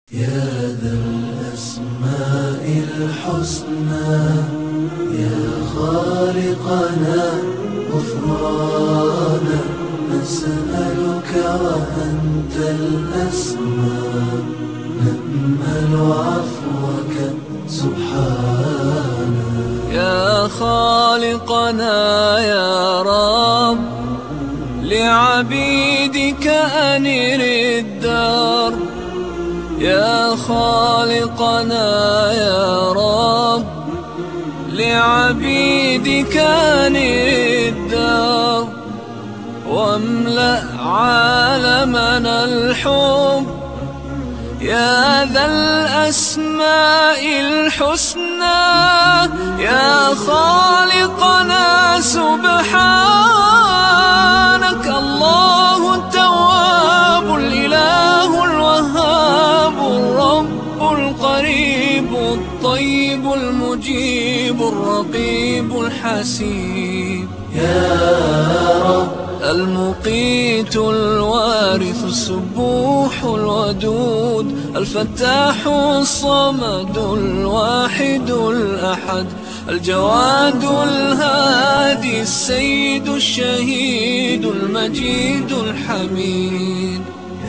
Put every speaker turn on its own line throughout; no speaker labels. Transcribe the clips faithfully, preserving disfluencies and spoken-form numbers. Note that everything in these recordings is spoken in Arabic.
يا ذا الأسماء الحسنى، يا خالقنا غفرانا نسألك وأنت الأسماء، نأمل عفوك سبحانا.
يا خالقنا يا رب، لعبيدك أنر الدرب. يا خالقنا يا رب، لعبيدك أنر الدرب، واملأ عالمنا الحب. يا ذا الأسماء الحسنى، يا خالقنا سبحانك. الله التواب، الإله الوهاب، الرب القريب، الطيب المجيب، الرقيب الحسيب.
يا رب
المقيت الوارث السبوح الودود، الفتاح الصمد الواحد الأحد، الجواد الهادي، السيد الشهيد، المجيد الحميد.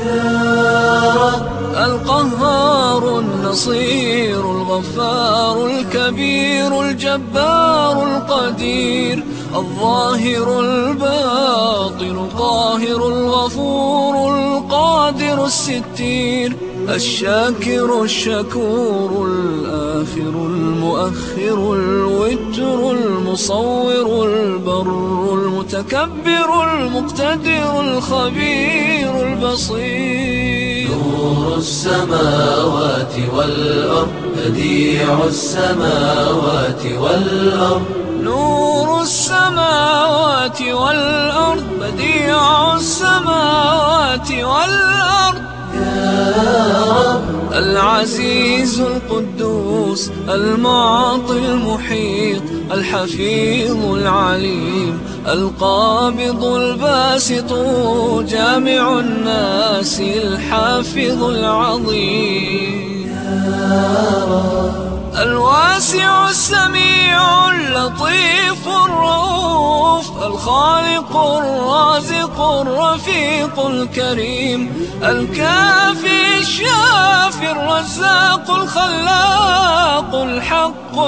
يا رب
القهار النصير الغفار الكبير الجبار القدير، الظاهر الباطن القاهر الغفور القادر الستير، الشاكر الشكور الآخر المؤخر الوتر المصور البر المتكبر المقتدر الخبير البصير.
نور السماوات والأرض، بديع السماوات والأرض.
نور السماوات والأرض، بديع السماوات والأرض.
يا رب
العزيز القدوس، المعطي المحيط، الحفيظ العليم، القابض الباسط، جامع الناس، الحافظ العظيم.
يا رب
الواسع السميع اللطيف الرؤوف، الخالق الرازق الرفيق الكريم، الكافي الشافي الرزاق الخلاق الحق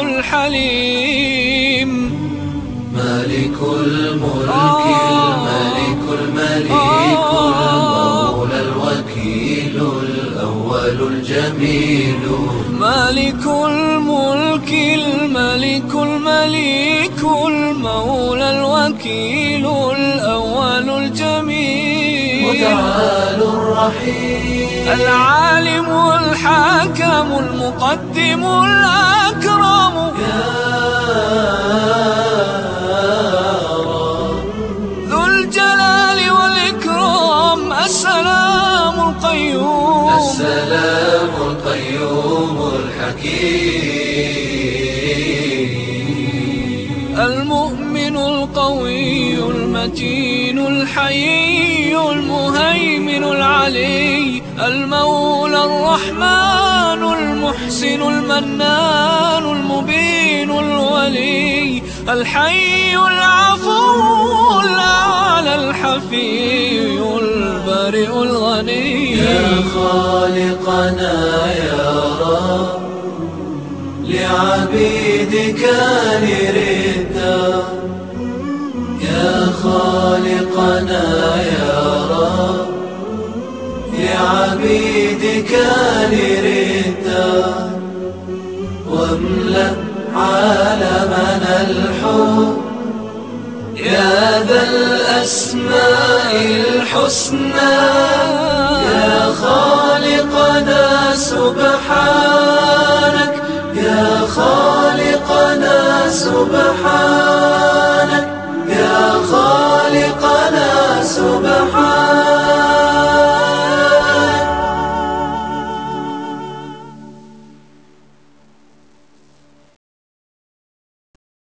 الحليم.
مالك الملك، الملك
آه
المليك
آه
المولى الوكيل الأول الجميل.
مالك الملك، الملك المليك المولى الوكيل الأول الجميل،
متعال الرحيم،
العالم الحاكم المقدم الأكرم.
يا رب
ذو الجلال والإكرام، السلام القيوم،
السلام القيوم الحكيم.
المؤمن القوي المتين الحيي المهيمن العلي، المولى الرحمن المحسن المنان المبين الولي، الحي العفو الأعلى الحفي البارئ الغني.
يا خالقنا يا رب، لعبيدك أنر الدرب. يا خالقنا يا رب، لعبيدك أنر الدرب، واملأ عالمنا الحب. يا ذا الأسماء الحسنى، يا خالقنا سبحانك، يا خالقنا سبحانك.